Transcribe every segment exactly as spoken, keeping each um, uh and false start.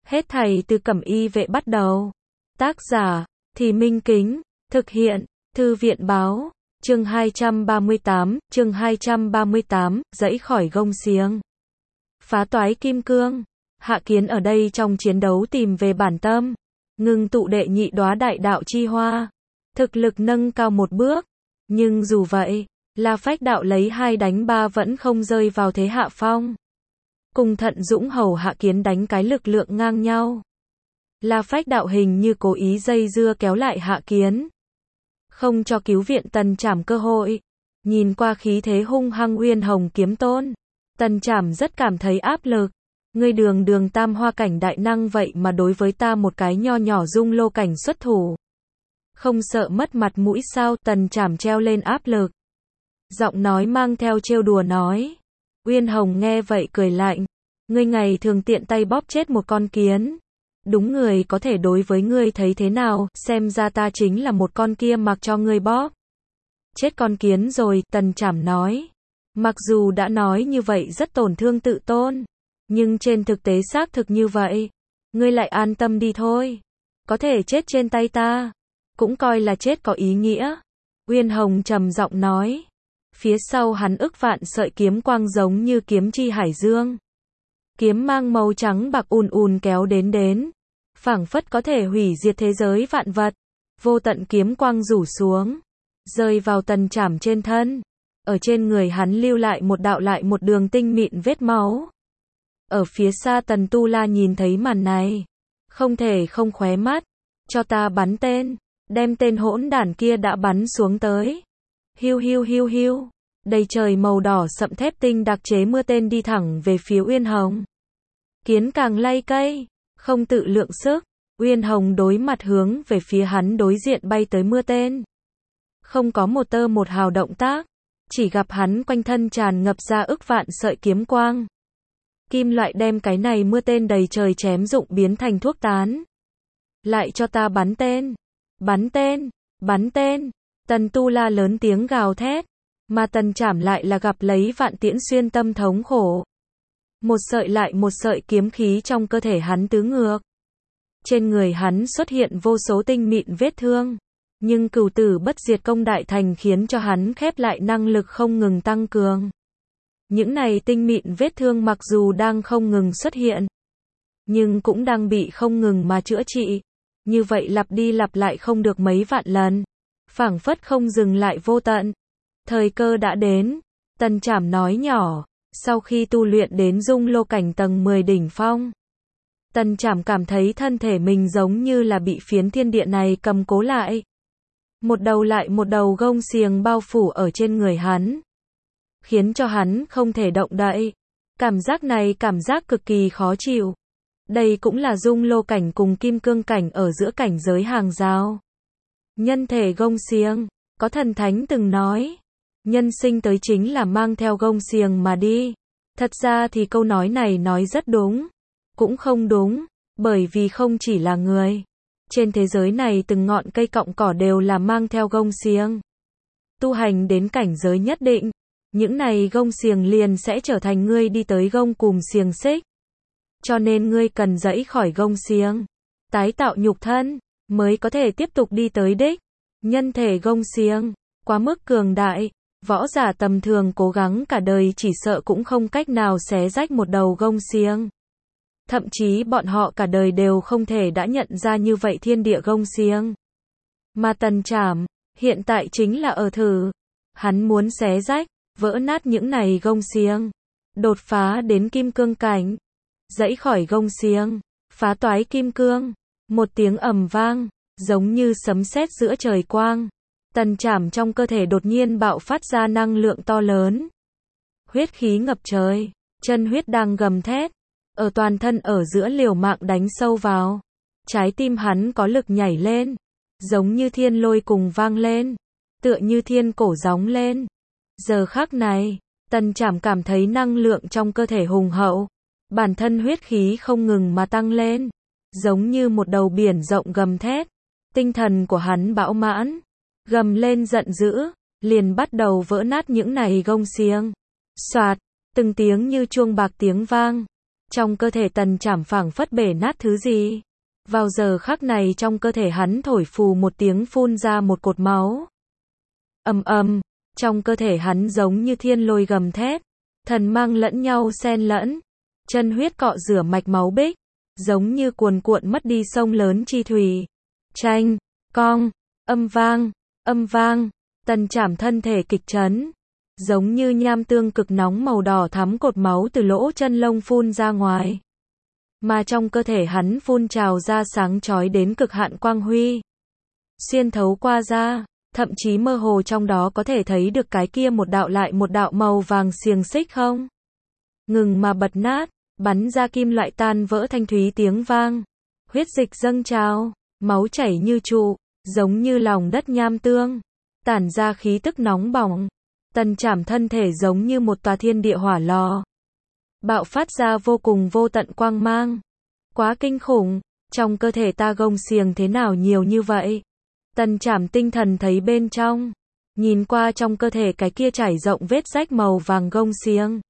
Hết thảy từ Cẩm Y Vệ bắt đầu. Tác giả, Thì Minh Kính, thực hiện, Thư viện báo, chương hai trăm ba mươi tám, chương hai trăm ba mươi tám, dãy khỏi gông xiềng. Phá toái kim cương, Hạ Kiến ở đây trong chiến đấu tìm về bản tâm, ngưng tụ đệ nhị đóa đại đạo chi hoa, thực lực nâng cao một bước, nhưng dù vậy, La Phách đạo lấy hai đánh ba vẫn không rơi vào thế hạ phong. Cùng Thận Dũng hầu Hạ Kiến đánh cái lực lượng ngang nhau. La Phách đạo hình như cố ý dây dưa kéo lại Hạ Kiến, không cho cứu viện Tần Trảm cơ hội. Nhìn qua khí thế hung hăng Uyên Hồng kiếm tôn, Tần Trảm rất cảm thấy áp lực. Ngươi đường đường tam hoa cảnh đại năng vậy mà đối với ta một cái nho nhỏ dung lô cảnh xuất thủ. Không sợ mất mặt mũi sao? Tần Trảm treo lên áp lực. Giọng nói mang theo trêu đùa nói. Uyên Hồng nghe vậy cười lạnh. Ngươi ngày thường tiện tay bóp chết một con kiến. Đúng người có thể đối với ngươi thấy thế nào, xem ra ta chính là một con kia mặc cho ngươi bóp chết con kiến rồi, Tần Trảm nói. Mặc dù đã nói như vậy rất tổn thương tự tôn, nhưng trên thực tế xác thực như vậy. Ngươi lại an tâm đi thôi. Có thể chết trên tay ta, cũng coi là chết có ý nghĩa. Uyên Hồng trầm giọng nói. Phía sau hắn ức vạn sợi kiếm quang giống như kiếm chi hải dương. Kiếm mang màu trắng bạc ùn ùn kéo đến đến. Phảng phất có thể hủy diệt thế giới vạn vật. Vô tận kiếm quang rủ xuống, rơi vào Tần Trảm trên thân. Ở trên người hắn lưu lại một đạo lại một đường tinh mịn vết máu. Ở phía xa Tần Tu La nhìn thấy màn này, không thể không khóe mắt. Cho ta bắn tên, đem tên hỗn đản kia đã bắn xuống tới. Hiu hiu hiu hiu, đầy trời màu đỏ sậm thép tinh đặc chế mưa tên đi thẳng về phía Uyên Hồng. Kiến càng lay cây, không tự lượng sức. Uyên Hồng đối mặt hướng về phía hắn đối diện bay tới mưa tên. Không có một tơ một hào động tác, chỉ gặp hắn quanh thân tràn ngập ra ức vạn sợi kiếm quang. Kim loại đem cái này mưa tên đầy trời chém rụng biến thành thuốc tán. Lại cho ta bắn tên, bắn tên, bắn tên. Tần Tu La lớn tiếng gào thét, mà Tần Trảm lại là gặp lấy vạn tiễn xuyên tâm thống khổ. Một sợi lại một sợi kiếm khí trong cơ thể hắn tứ ngược. Trên người hắn xuất hiện vô số tinh mịn vết thương, nhưng cửu tử bất diệt công đại thành khiến cho hắn khép lại năng lực không ngừng tăng cường. Những này tinh mịn vết thương mặc dù đang không ngừng xuất hiện, nhưng cũng đang bị không ngừng mà chữa trị. Như vậy lặp đi lặp lại không được mấy vạn lần, phảng phất không dừng lại vô tận. Thời cơ đã đến, Tần Trảm nói nhỏ, sau khi tu luyện đến dung lô cảnh tầng mười đỉnh phong, Tần Trảm cảm thấy thân thể mình giống như là bị phiến thiên địa này cầm cố lại. Một đầu lại một đầu gông xiềng bao phủ ở trên người hắn, khiến cho hắn không thể động đậy. Cảm giác này cảm giác cực kỳ khó chịu. Đây cũng là dung lô cảnh cùng kim cương cảnh ở giữa cảnh giới hàng rào. Nhân thể gông xiềng, có thần thánh từng nói, nhân sinh tới chính là mang theo gông xiềng mà đi. Thật ra thì câu nói này nói rất đúng, cũng không đúng, bởi vì không chỉ là người. Trên thế giới này từng ngọn cây cọng cỏ đều là mang theo gông xiềng. Tu hành đến cảnh giới nhất định, những này gông xiềng liền sẽ trở thành ngươi đi tới gông cùm xiềng xích. Cho nên ngươi cần dẫy khỏi gông xiềng, tái tạo nhục thân, mới có thể tiếp tục đi tới đích. Nhân thể gông xiềng, quá mức cường đại, võ giả tầm thường cố gắng cả đời chỉ sợ cũng không cách nào xé rách một đầu gông xiềng. Thậm chí bọn họ cả đời đều không thể đã nhận ra như vậy thiên địa gông xiềng. Mà Tần Trảm, hiện tại chính là ở thử. Hắn muốn xé rách, vỡ nát những này gông xiềng, đột phá đến kim cương cảnh, dẫy khỏi gông xiềng, phá toái kim cương. Một tiếng ầm vang, giống như sấm sét giữa trời quang. Tần Trảm trong cơ thể đột nhiên bạo phát ra năng lượng to lớn. Huyết khí ngập trời, chân huyết đang gầm thét, ở toàn thân ở giữa liều mạng đánh sâu vào. Trái tim hắn có lực nhảy lên, giống như thiên lôi cùng vang lên, tựa như thiên cổ gióng lên. Giờ khắc này, Tần Trảm cảm thấy năng lượng trong cơ thể hùng hậu, bản thân huyết khí không ngừng mà tăng lên, giống như một đầu biển rộng gầm thét. Tinh thần của hắn bão mãn, gầm lên giận dữ, liền bắt đầu vỡ nát những này gông xiềng. Soạt, từng tiếng như chuông bạc tiếng vang, Trong cơ thể Tần Trảm phảng phất bể nát thứ gì. Vào giờ khắc này trong cơ thể hắn thổi phù một tiếng phun ra một cột máu. Ầm ầm, trong cơ thể hắn giống như thiên lôi gầm thét, thần mang lẫn nhau xen lẫn, chân huyết cọ rửa mạch máu bích, giống như cuồn cuộn mất đi sông lớn chi thủy. Chanh, cong, âm vang, âm vang, Tần Trảm thân thể kịch chấn, giống như nham tương cực nóng màu đỏ thắm cột máu từ lỗ chân lông phun ra ngoài. Mà trong cơ thể hắn phun trào ra sáng chói đến cực hạn quang huy. Xuyên thấu qua da, thậm chí mơ hồ trong đó có thể thấy được cái kia một đạo lại một đạo màu vàng xiềng xích không ngừng mà bật nát, bắn ra kim loại tan vỡ thanh thúy tiếng vang. Huyết dịch dâng trào, máu chảy như trụ, giống như lòng đất nham tương, tản ra khí tức nóng bỏng. Tần Trảm thân thể giống như một tòa thiên địa hỏa lò, bạo phát ra vô cùng vô tận quang mang. Quá kinh khủng, trong cơ thể ta gông xiềng thế nào nhiều như vậy? Tần Trảm tinh thần thấy bên trong, nhìn qua trong cơ thể cái kia trải rộng vết rách màu vàng gông xiềng.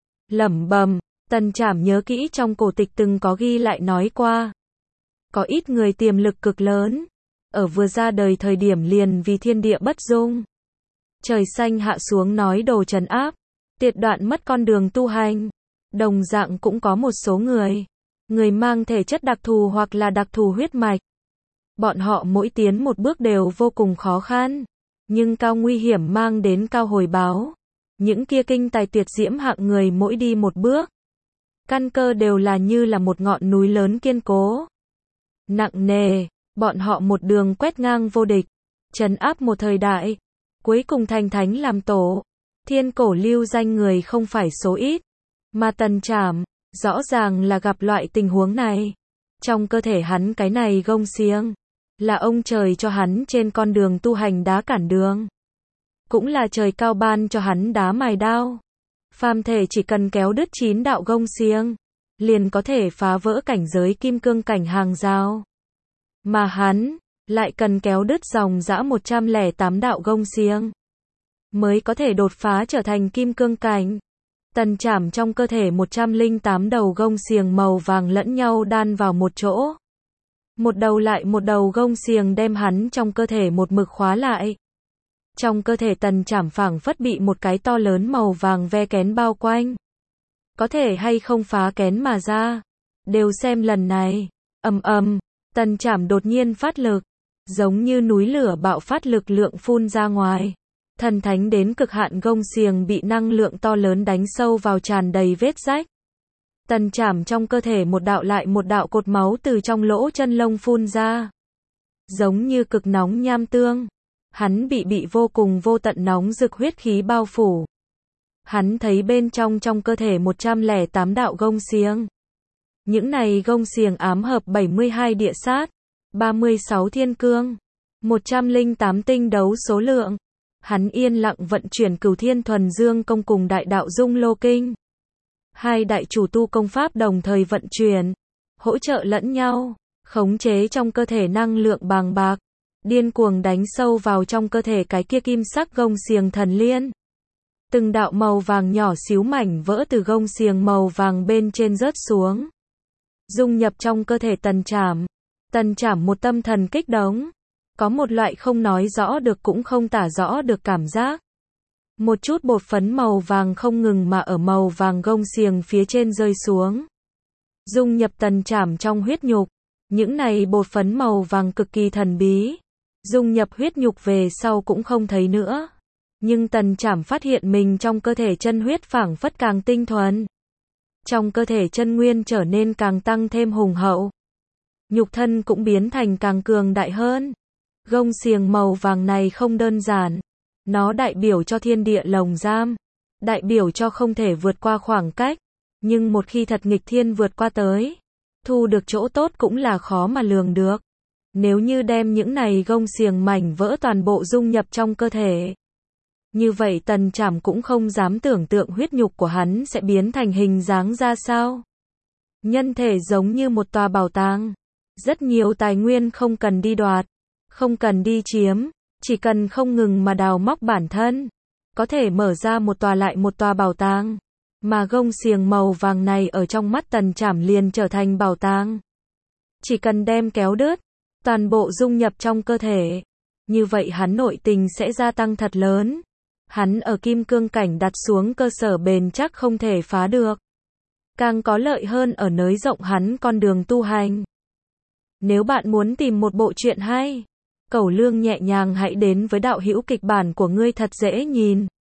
Lẩm bẩm, Tần Trảm nhớ kỹ trong cổ tịch từng có ghi lại nói qua. Có ít người tiềm lực cực lớn, ở vừa ra đời thời điểm liền vì thiên địa bất dung. Trời xanh hạ xuống nói đồ trấn áp, tiệt đoạn mất con đường tu hành. Đồng dạng cũng có một số người, người mang thể chất đặc thù hoặc là đặc thù huyết mạch. Bọn họ mỗi tiến một bước đều vô cùng khó khăn, nhưng cao nguy hiểm mang đến cao hồi báo. Những kia kinh tài tuyệt diễm hạng người mỗi đi một bước, căn cơ đều là như là một ngọn núi lớn kiên cố, nặng nề, bọn họ một đường quét ngang vô địch, trấn áp một thời đại, cuối cùng thành thánh làm tổ. Thiên cổ lưu danh người không phải số ít, mà Tần Trảm, rõ ràng là gặp loại tình huống này. Trong cơ thể hắn cái này gông xiềng, là ông trời cho hắn trên con đường tu hành đá cản đường. Cũng là trời cao ban cho hắn đá mài đao. Phàm thể chỉ cần kéo đứt chín đạo gông xiềng, liền có thể phá vỡ cảnh giới kim cương cảnh hàng rào. Mà hắn, lại cần kéo đứt dòng dã một trăm lẻ tám đạo gông xiềng, mới có thể đột phá trở thành kim cương cảnh. Tần Trảm trong cơ thể một trăm lẻ tám đầu gông xiềng màu vàng lẫn nhau đan vào một chỗ. Một đầu lại một đầu gông xiềng đem hắn trong cơ thể một mực khóa lại. Trong cơ thể Tần Trảm phảng phất bị một cái to lớn màu vàng ve kén bao quanh. Có thể hay không phá kén mà ra, đều xem lần này. Ầm ầm, Tần Trảm đột nhiên phát lực, giống như núi lửa bạo phát lực lượng phun ra ngoài. Thần thánh đến cực hạn gông xiềng bị năng lượng to lớn đánh sâu vào tràn đầy vết rách. Tần Trảm trong cơ thể một đạo lại một đạo cột máu từ trong lỗ chân lông phun ra. Giống như cực nóng nham tương. Hắn bị bị vô cùng vô tận nóng rực huyết khí bao phủ. Hắn thấy bên trong trong cơ thể một trăm lẻ tám đạo gông xiềng. Những này gông xiềng ám hợp bảy mươi hai địa sát, ba mươi sáu thiên cương, một trăm lẻ tám tinh đấu số lượng. Hắn yên lặng vận chuyển Cửu Thiên Thuần Dương công cùng Đại Đạo Dung Lô Kinh. Hai đại chủ tu công pháp đồng thời vận chuyển, hỗ trợ lẫn nhau, khống chế trong cơ thể năng lượng bàng bạc, điên cuồng đánh sâu vào trong cơ thể cái kia kim sắc gông xiềng thần liên. Từng đạo màu vàng nhỏ xíu mảnh vỡ từ gông xiềng màu vàng bên trên rớt xuống, dung nhập trong cơ thể Tần Trảm. Tần Trảm một tâm thần kích động, có một loại không nói rõ được cũng không tả rõ được cảm giác. Một chút bột phấn màu vàng không ngừng mà ở màu vàng gông xiềng phía trên rơi xuống, dung nhập Tần Trảm trong huyết nhục. Những này bột phấn màu vàng cực kỳ thần bí, dung nhập huyết nhục về sau cũng không thấy nữa. Nhưng Tần Trảm phát hiện mình trong cơ thể chân huyết phảng phất càng tinh thuần. Trong cơ thể chân nguyên trở nên càng tăng thêm hùng hậu. Nhục thân cũng biến thành càng cường đại hơn. Gông xiềng màu vàng này không đơn giản. Nó đại biểu cho thiên địa lồng giam. Đại biểu cho không thể vượt qua khoảng cách. Nhưng một khi thật nghịch thiên vượt qua tới, thu được chỗ tốt cũng là khó mà lường được. Nếu như đem những này gông xiềng mảnh vỡ toàn bộ dung nhập trong cơ thể, như vậy Tần Trảm cũng không dám tưởng tượng huyết nhục của hắn sẽ biến thành hình dáng ra sao. Nhân thể giống như một tòa bảo tàng. Rất nhiều tài nguyên không cần đi đoạt, không cần đi chiếm, chỉ cần không ngừng mà đào móc bản thân, có thể mở ra một tòa lại một tòa bảo tàng. Mà gông xiềng màu vàng này ở trong mắt Tần Trảm liền trở thành bảo tàng. Chỉ cần đem kéo đứt, toàn bộ dung nhập trong cơ thể. Như vậy hắn nội tình sẽ gia tăng thật lớn. Hắn ở kim cương cảnh đặt xuống cơ sở bền chắc không thể phá được. Càng có lợi hơn ở nới rộng hắn con đường tu hành. Nếu bạn muốn tìm một bộ truyện hay, Cẩu Lương nhẹ nhàng hãy đến với đạo hữu kịch bản của ngươi thật dễ nhìn.